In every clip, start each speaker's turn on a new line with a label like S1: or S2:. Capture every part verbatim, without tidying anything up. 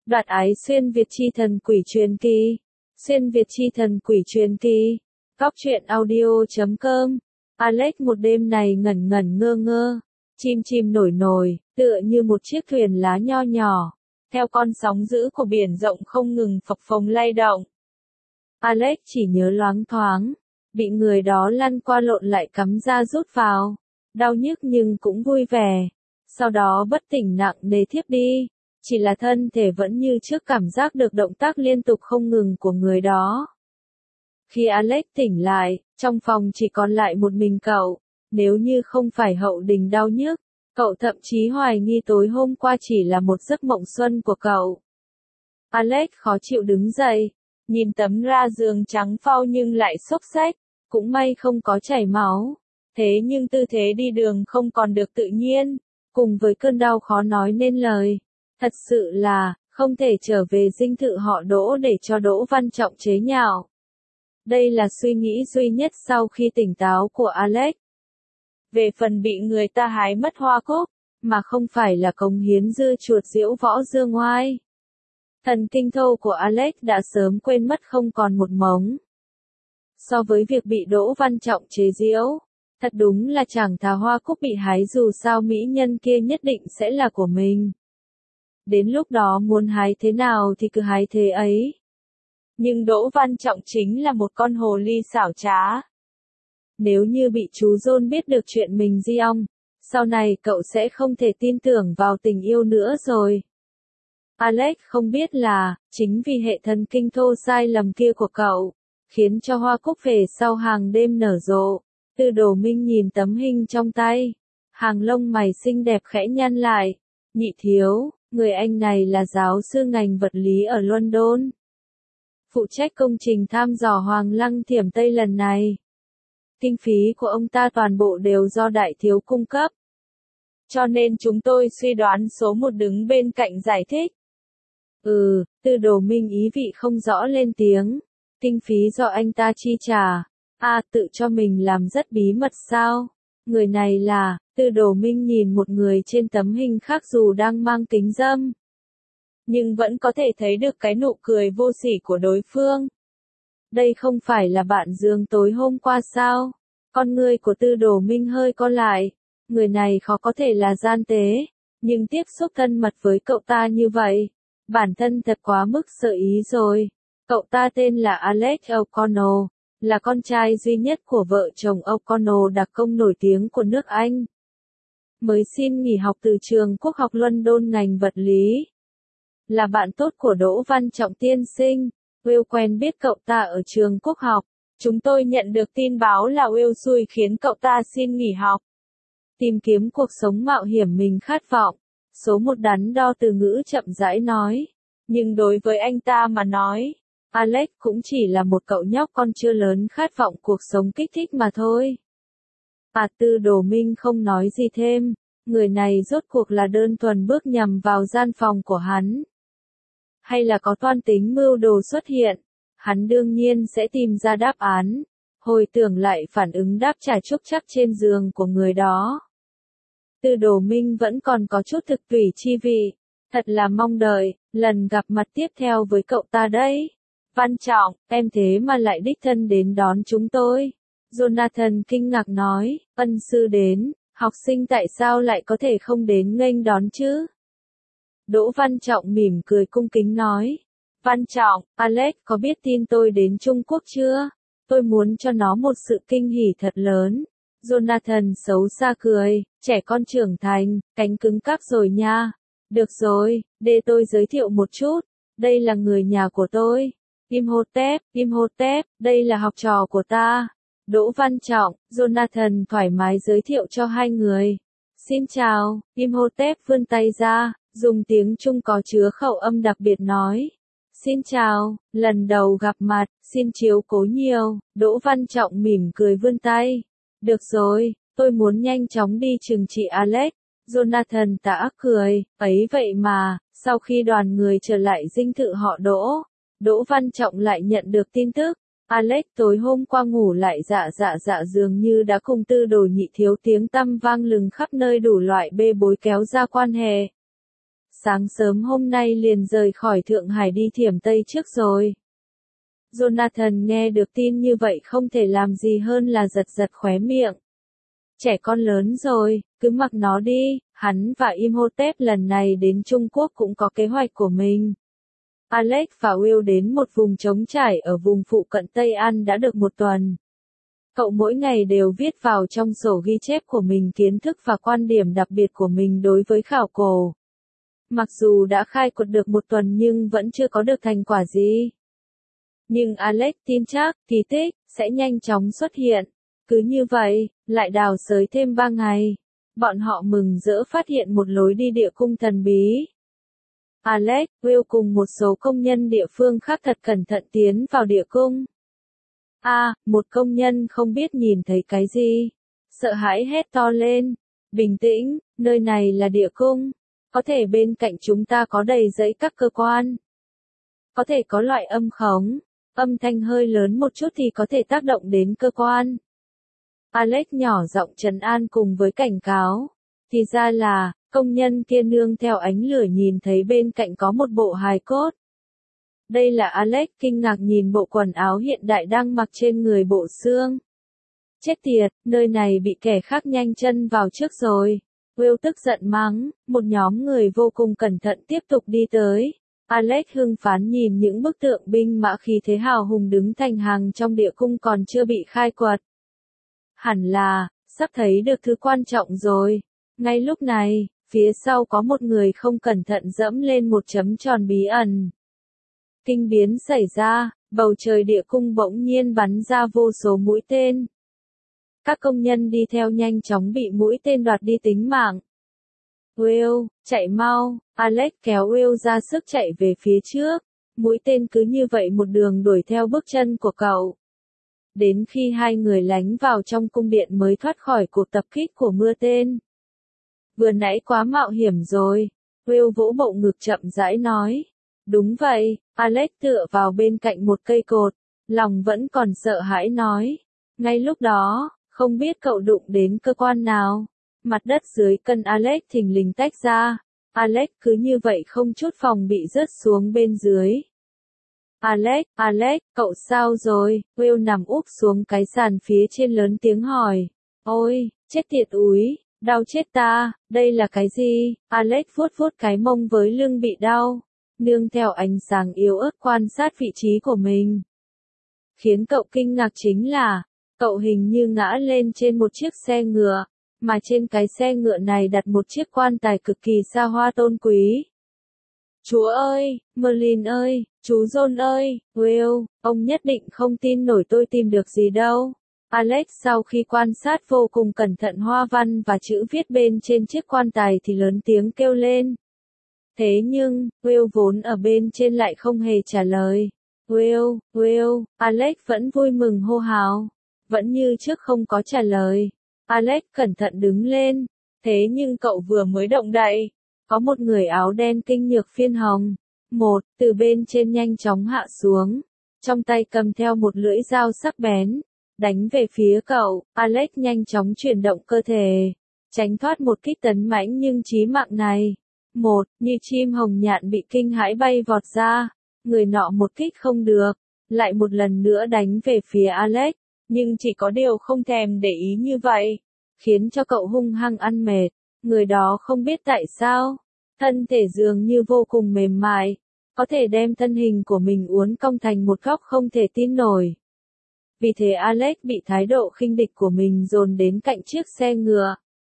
S1: Đoạt ái xuyên Việt chi thần quỷ truyền kỳ. Xuyên Việt chi thần quỷ truyền kỳ. Góc truyện audio chấm com. Alex một đêm này ngẩn ngẩn ngơ ngơ, chim chim nổi nổi, tựa như một chiếc thuyền lá nho nhỏ, theo con sóng dữ của biển rộng không ngừng phập phồng lay động. Alex chỉ nhớ loáng thoáng, bị người đó lăn qua lộn lại cắm ra rút vào, đau nhức nhưng cũng vui vẻ, sau đó bất tỉnh nặng nề thiếp đi, chỉ là thân thể vẫn như trước cảm giác được động tác liên tục không ngừng của người đó. Khi Alex tỉnh lại, trong phòng chỉ còn lại một mình cậu, nếu như không phải hậu đình đau nhức, cậu thậm chí hoài nghi tối hôm qua chỉ là một giấc mộng xuân của cậu. Alex khó chịu đứng dậy, nhìn tấm ga giường trắng phau nhưng lại xốc xếch, cũng may không có chảy máu, thế nhưng tư thế đi đường không còn được tự nhiên, cùng với cơn đau khó nói nên lời, thật sự là, không thể trở về dinh thự họ Đỗ để cho Đỗ Văn Trọng chế nhạo. Đây là suy nghĩ duy nhất sau khi tỉnh táo của Alex. Về phần bị người ta hái mất hoa cúc, mà không phải là cống hiến dư chuột diễu võ dương oai. Thần kinh thô của Alex đã sớm quên mất không còn một mống. So với việc bị Đỗ Văn Trọng chế giễu, thật đúng là chẳng thà hoa cúc bị hái dù sao mỹ nhân kia nhất định sẽ là của mình. Đến lúc đó muốn hái thế nào thì cứ hái thế ấy. Nhưng Đỗ Văn Trọng chính là một con hồ ly xảo trá. Nếu như bị chú John biết được chuyện mình di ong, sau này cậu sẽ không thể tin tưởng vào tình yêu nữa rồi. Alex không biết là, chính vì hệ thần kinh thô sai lầm kia của cậu, khiến cho hoa cúc về sau hàng đêm nở rộ. Tư Đồ Minh nhìn tấm hình trong tay, hàng lông mày xinh đẹp khẽ nhăn lại. Nhị thiếu, người anh này là giáo sư ngành vật lý ở London, phụ trách công trình thăm dò Hoàng Lăng Thiểm Tây lần này. Kinh phí của ông ta toàn bộ đều do đại thiếu cung cấp. Cho nên chúng tôi suy đoán số một đứng bên cạnh giải thích. Ừ, Tư Đồ Minh ý vị không rõ lên tiếng. Kinh phí do anh ta chi trả. À, tự cho mình làm rất bí mật sao? Người này là, Tư Đồ Minh nhìn một người trên tấm hình khác dù đang mang kính râm, nhưng vẫn có thể thấy được cái nụ cười vô sỉ của đối phương. Đây không phải là bạn Dương tối hôm qua sao? Con người của Tư Đồ Minh hơi co lại. Người này khó có thể là gian tế, nhưng tiếp xúc thân mật với cậu ta như vậy, bản thân thật quá mức sợ ý rồi. Cậu ta tên là Alex O'Connell, là con trai duy nhất của vợ chồng O'Connell đặc công nổi tiếng của nước Anh. Mới xin nghỉ học từ trường Quốc học London ngành vật lý. Là bạn tốt của Đỗ Văn Trọng tiên sinh. Will quen biết cậu ta ở trường Quốc học. Chúng tôi nhận được tin báo là Will xui khiến cậu ta xin nghỉ học. Tìm kiếm cuộc sống mạo hiểm mình khát vọng. Số một đắn đo từ ngữ chậm rãi nói. Nhưng đối với anh ta mà nói, Alex cũng chỉ là một cậu nhóc con chưa lớn khát vọng cuộc sống kích thích mà thôi. À, Tư Đồ Minh không nói gì thêm. Người này rốt cuộc là đơn thuần bước nhầm vào gian phòng của hắn, hay là có toan tính mưu đồ xuất hiện? Hắn đương nhiên sẽ tìm ra đáp án. Hồi tưởng lại phản ứng đáp trả trúc chắc trên giường của người đó, Tư Đồ Minh vẫn còn có chút thực tùy chi vị. Thật là mong đợi, lần gặp mặt tiếp theo với cậu ta đấy. Văn Trọng, em thế mà lại đích thân đến đón chúng tôi. Jonathan kinh ngạc nói, ân sư đến, học sinh tại sao lại có thể không đến nghênh đón chứ? Đỗ Văn Trọng mỉm cười cung kính nói. Văn Trọng, Alex có biết tin tôi đến Trung Quốc chưa? Tôi muốn cho nó một sự kinh hỉ thật lớn. Jonathan xấu xa cười, trẻ con trưởng thành, cánh cứng cáp rồi nha. Được rồi, để tôi giới thiệu một chút. Đây là người nhà của tôi. Imhotep, Imhotep, đây là học trò của ta. Đỗ Văn Trọng, Jonathan thoải mái giới thiệu cho hai người. Xin chào, Imhotep vươn tay ra, dùng tiếng Trung có chứa khẩu âm đặc biệt nói. Xin chào, lần đầu gặp mặt, xin chiếu cố nhiều. Đỗ Văn Trọng mỉm cười vươn tay. Được rồi, tôi muốn nhanh chóng đi trừng trị Alex. Jonathan tà cười, ấy vậy mà, sau khi đoàn người trở lại dinh thự họ Đỗ, Đỗ Văn Trọng lại nhận được tin tức. Alex tối hôm qua ngủ lại dạ dạ dạ dường như đã cùng Tư Đồ nhị thiếu tiếng tăm vang lừng khắp nơi đủ loại bê bối kéo ra quan hệ. sáng sớm hôm nay liền rời khỏi Thượng Hải đi Thiểm Tây trước rồi. Jonathan nghe được tin như vậy không thể làm gì hơn là giật giật khóe miệng. Trẻ con lớn rồi, cứ mặc nó đi, hắn và Imhotep lần này đến Trung Quốc cũng có kế hoạch của mình. Alex và Will đến một vùng trống trải ở vùng phụ cận Tây An đã được một tuần. Cậu mỗi ngày đều viết vào trong sổ ghi chép của mình kiến thức và quan điểm đặc biệt của mình đối với khảo cổ. Mặc dù đã khai quật được một tuần nhưng vẫn chưa có được thành quả gì. Nhưng Alex tin chắc, kỳ tích, sẽ nhanh chóng xuất hiện. Cứ như vậy, lại đào xới thêm ba ngày. Bọn họ mừng rỡ phát hiện một lối đi địa cung thần bí. Alex, Will cùng một số công nhân địa phương khác thật cẩn thận tiến vào địa cung. A, à, một công nhân không biết nhìn thấy cái gì. Sợ hãi hét to lên. Bình tĩnh, nơi này là địa cung. Có thể bên cạnh chúng ta có đầy dẫy các cơ quan. Có thể có loại âm khống. Âm thanh hơi lớn một chút thì có thể tác động đến cơ quan. Alex nhỏ giọng trấn an cùng với cảnh cáo. Thì ra là, công nhân kia nương theo ánh lửa nhìn thấy bên cạnh có một bộ hài cốt. Đây là Alex kinh ngạc nhìn bộ quần áo hiện đại đang mặc trên người bộ xương. Chết tiệt, nơi này bị kẻ khác nhanh chân vào trước rồi. Will tức giận mắng, một nhóm người vô cùng cẩn thận tiếp tục đi tới. Alex hưng phấn nhìn những bức tượng binh mã khí thế hào hùng đứng thành hàng trong địa cung còn chưa bị khai quật. Hẳn là, sắp thấy được thứ quan trọng rồi. Ngay lúc này, phía sau có một người không cẩn thận dẫm lên một chấm tròn bí ẩn. Kinh biến xảy ra, bầu trời địa cung bỗng nhiên bắn ra vô số mũi tên. Các công nhân đi theo nhanh chóng bị mũi tên đoạt đi tính mạng. Will, chạy mau, Alex kéo Will ra sức chạy về phía trước. Mũi tên cứ như vậy một đường đuổi theo bước chân của cậu. Đến khi hai người lánh vào trong cung điện mới thoát khỏi cuộc tập kích của mưa tên. Vừa nãy quá mạo hiểm rồi, Will vỗ bộ ngực chậm rãi nói. Đúng vậy, Alex tựa vào bên cạnh một cây cột, lòng vẫn còn sợ hãi nói. Ngay lúc đó, không biết cậu đụng đến cơ quan nào. Mặt đất dưới chân Alex thình lình tách ra. Alex cứ như vậy không chút phòng bị rớt xuống bên dưới. Alex, Alex, cậu sao rồi? Will nằm úp xuống cái sàn phía trên lớn tiếng hỏi. Ôi, chết tiệt úi, đau chết ta, đây là cái gì? Alex vuốt vuốt cái mông với lưng bị đau. Nương theo ánh sáng yếu ớt quan sát vị trí của mình. Khiến cậu kinh ngạc chính là, cậu hình như ngã lên trên một chiếc xe ngựa, mà trên cái xe ngựa này đặt một chiếc quan tài cực kỳ xa hoa tôn quý. Chúa ơi, Merlin ơi, chú John ơi, Will, ông nhất định không tin nổi tôi tìm được gì đâu. Alex sau khi quan sát vô cùng cẩn thận hoa văn và chữ viết bên trên chiếc quan tài thì lớn tiếng kêu lên. Thế nhưng, Will vốn ở bên trên lại không hề trả lời. Will, Will, Alex vẫn vui mừng hô hào. Vẫn như trước không có trả lời. Alex cẩn thận đứng lên. Thế nhưng cậu vừa mới động đậy. Có một người áo đen kinh nhược phiên hồng. Một, từ bên trên nhanh chóng hạ xuống. Trong tay cầm theo một lưỡi dao sắc bén. Đánh về phía cậu. Alex nhanh chóng chuyển động cơ thể. Tránh thoát một kích tấn mãnh nhưng chí mạng này. Một, như chim hồng nhạn bị kinh hãi bay vọt ra. Người nọ một kích không được. Lại một lần nữa đánh về phía Alex. Nhưng chỉ có điều không thèm để ý như vậy. Khiến cho cậu hung hăng ăn mệt. Người đó không biết tại sao. Thân thể dường như vô cùng mềm mại. Có thể đem thân hình của mình uốn cong thành một góc không thể tin nổi. Vì thế Alex bị thái độ khinh địch của mình dồn đến cạnh chiếc xe ngựa.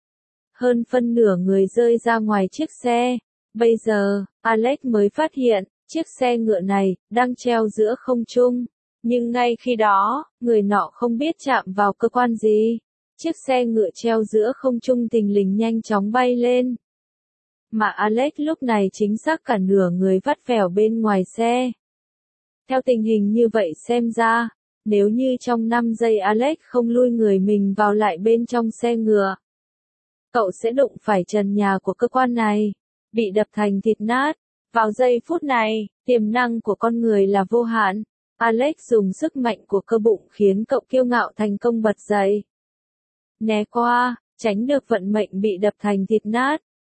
S1: Hơn phân nửa người rơi ra ngoài chiếc xe. Bây giờ, Alex mới phát hiện, chiếc xe ngựa này, đang treo giữa không trung. Nhưng ngay khi đó, người nọ không biết chạm vào cơ quan gì. Chiếc xe ngựa treo giữa không trung thình lình nhanh chóng bay lên. Mà Alex lúc này chính xác cả nửa người vắt vẻo bên ngoài xe. Theo tình hình như vậy xem ra, nếu như trong năm giây Alex không lui người mình vào lại bên trong xe ngựa, cậu sẽ đụng phải trần nhà của cơ quan này, bị đập thành thịt nát. Vào giây phút này, tiềm năng của con người là vô hạn. Alex dùng sức mạnh của cơ bụng khiến cậu kiêu ngạo thành công bật dậy. Né qua, tránh được vận mệnh bị đập thành thịt nát.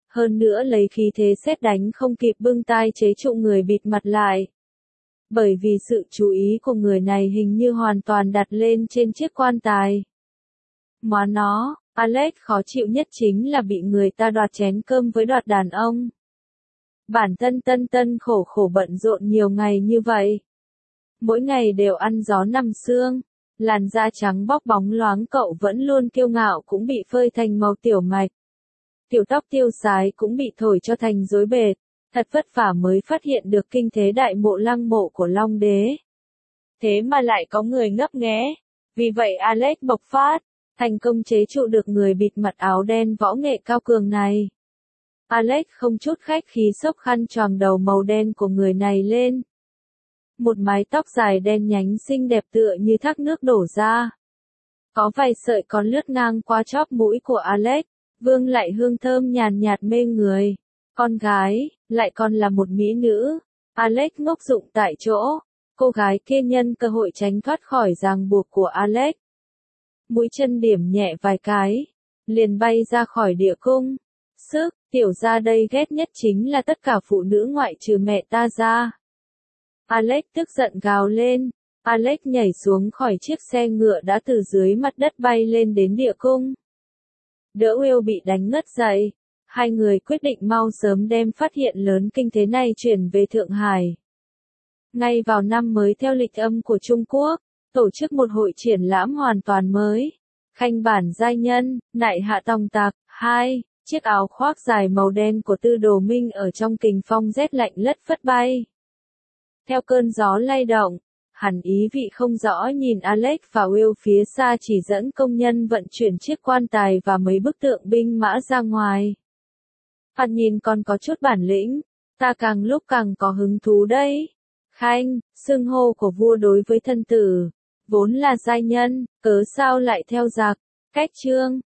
S1: hơn nữa lấy khí thế sét đánh không kịp bưng tai chế trụ người bịt mặt lại. Bởi vì sự chú ý của người này hình như hoàn toàn đặt lên trên chiếc quan tài. Móa nó, Alex khó chịu nhất chính là bị người ta đoạt chén cơm với đoạt đàn ông. Bản thân Tân Tân khổ khổ bận rộn nhiều ngày như vậy. Mỗi ngày đều ăn gió nằm sương, làn da trắng bóc bóng loáng cậu vẫn luôn kiêu ngạo cũng bị phơi thành màu tiểu mạch. Tiểu tóc tiêu sái cũng bị thổi cho thành rối bệt, thật vất vả mới phát hiện được kinh thế đại mộ lăng mộ của Long Đế. Thế mà lại có người ngấp nghé, vì vậy Alex bộc phát, thành công chế trụ được người bịt mặt áo đen võ nghệ cao cường này. Alex không chút khách khí xốc khăn choàng đầu màu đen của người này lên. Một mái tóc dài đen nhánh xinh đẹp tựa như thác nước đổ ra. Có vài sợi còn lướt ngang qua chóp mũi của Alex, vương lại hương thơm nhàn nhạt mê người. Con gái, lại còn là một mỹ nữ. Alex ngốc dụng tại chỗ, cô gái kia nhân cơ hội tránh thoát khỏi ràng buộc của Alex. Mũi chân điểm nhẹ vài cái, liền bay ra khỏi địa cung. Sức, tiểu ra đây ghét nhất chính là tất cả phụ nữ ngoại trừ mẹ ta ra. Alex tức giận gào lên. Alex nhảy xuống khỏi chiếc xe ngựa đã từ dưới mặt đất bay lên đến địa cung. Đỡ Will bị đánh ngất dậy. Hai người quyết định mau sớm đem phát hiện lớn kinh thế này chuyển về Thượng Hải. Ngay vào năm mới theo lịch âm của Trung Quốc, tổ chức một hội triển lãm hoàn toàn mới. Khanh bản giai nhân, nại hạ tòng tạc, hai, chiếc áo khoác dài màu đen của Tư Đồ Minh ở trong kình phong rét lạnh lất phất bay. Theo cơn gió lay động, hẳn ý vị không rõ nhìn Alex và Will phía xa chỉ dẫn công nhân vận chuyển chiếc quan tài và mấy bức tượng binh mã ra ngoài. Hắn nhìn còn có chút bản lĩnh, ta càng lúc càng có hứng thú đấy. Khanh, xưng hô của vua đối với thân tử, vốn là giai nhân, cớ sao lại theo giặc. Cách chương